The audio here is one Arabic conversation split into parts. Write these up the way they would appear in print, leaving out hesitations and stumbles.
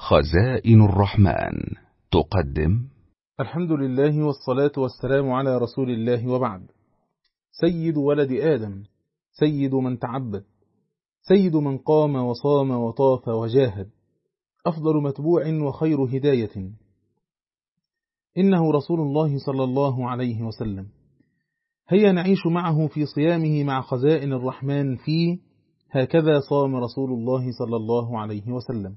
خزائن الرحمن تقدم. الحمد لله والصلاة والسلام على رسول الله، وبعد. سيد ولد آدم، سيد من تعبد، سيد من قام وصام وطاف وجاهد، أفضل متبوع وخير هداية، إنه رسول الله صلى الله عليه وسلم. هيا نعيش معه في صيامه مع خزائن الرحمن فيه، هكذا صام رسول الله صلى الله عليه وسلم.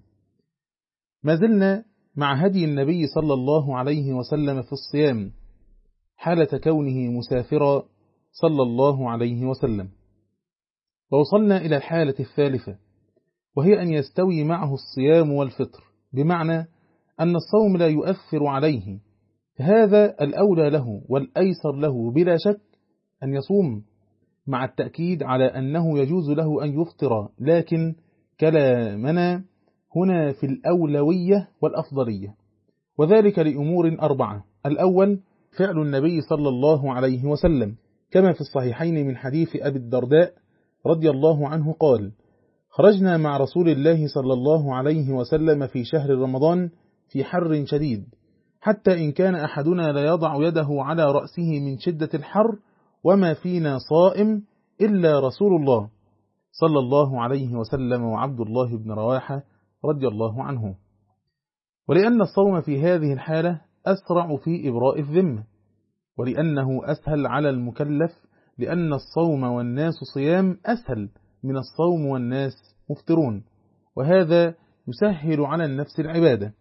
ما زلنا مع هدي النبي صلى الله عليه وسلم في الصيام حالة كونه مسافرا صلى الله عليه وسلم، ووصلنا إلى الحالة الثالثة، وهي أن يستوي معه الصيام والفطر، بمعنى أن الصوم لا يؤثر عليه، هذا الأولى له والأيسر له بلا شك أن يصوم، مع التأكيد على أنه يجوز له أن يفطر، لكن كلامنا هنا في الأولوية والأفضلية، وذلك لأمور أربعة. الأول فعل النبي صلى الله عليه وسلم، كما في الصحيحين من حديث أبي الدرداء رضي الله عنه قال: خرجنا مع رسول الله صلى الله عليه وسلم في شهر رمضان في حر شديد، حتى إن كان أحدنا لا يضع يده على رأسه من شدة الحر، وما فينا صائم إلا رسول الله صلى الله عليه وسلم وعبد الله بن رواحة رضي الله عنه. ولأن الصوم في هذه الحالة أسرع في إبراء الذمة، ولأنه أسهل على المكلف، لأن الصوم والناس صيام أسهل من الصوم والناس مفطرون، وهذا يسهل على النفس العبادة،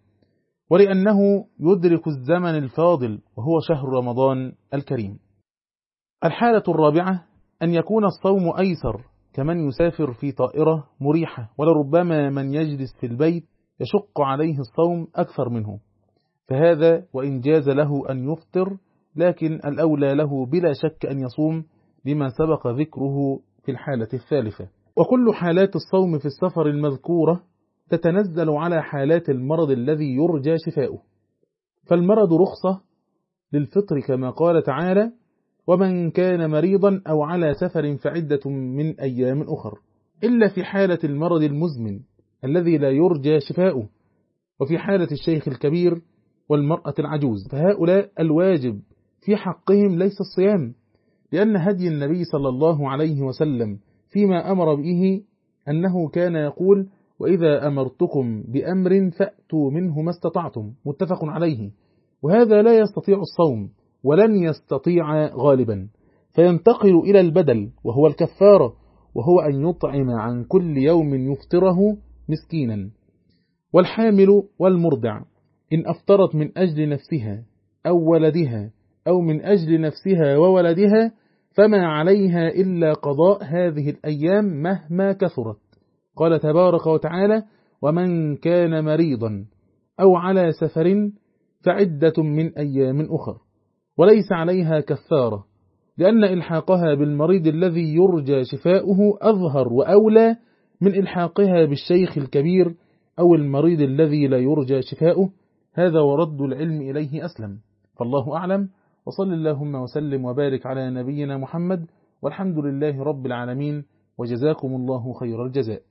ولأنه يدرك الزمن الفاضل وهو شهر رمضان الكريم. الحالة الرابعة أن يكون الصوم أيسر، كمن يسافر في طائرة مريحة، ولربما من يجلس في البيت يشق عليه الصوم أكثر منه، فهذا وإن جاز له أن يفطر، لكن الأولى له بلا شك أن يصوم، لما سبق ذكره في الحالة الثالثة. وكل حالات الصوم في السفر المذكورة تتنزل على حالات المرض الذي يرجى شفاؤه، فالمرض رخصة للفطر كما قال تعالى: ومن كان مريضا أو على سفر فعدة من أيام أخر، إلا في حالة المرض المزمن الذي لا يرجى شفاؤه، وفي حالة الشيخ الكبير والمرأة العجوز، فهؤلاء الواجب في حقهم ليس الصيام، لأن هدي النبي صلى الله عليه وسلم فيما أمر به أنه كان يقول: وإذا أمرتكم بأمر فأتوا منه ما استطعتم، متفق عليه. وهذا لا يستطيع الصوم ولن يستطيع غالبا، فينتقل إلى البدل وهو الكفارة، وهو أن يطعم عن كل يوم يفطره مسكينا. والحامل والمرضع إن أفطرت من أجل نفسها أو ولدها، أو من أجل نفسها وولدها، فما عليها إلا قضاء هذه الأيام مهما كثرت. قال تبارك وتعالى: ومن كان مريضا أو على سفر فعدة من أيام أخر، وليس عليها كفارة، لأن إلحاقها بالمريض الذي يرجى شفاؤه أظهر وأولى من إلحاقها بالشيخ الكبير أو المريض الذي لا يرجى شفاؤه، هذا ورد العلم إليه أسلم. فالله أعلم، وصل اللهم وسلم وبارك على نبينا محمد، والحمد لله رب العالمين، وجزاكم الله خير الجزاء.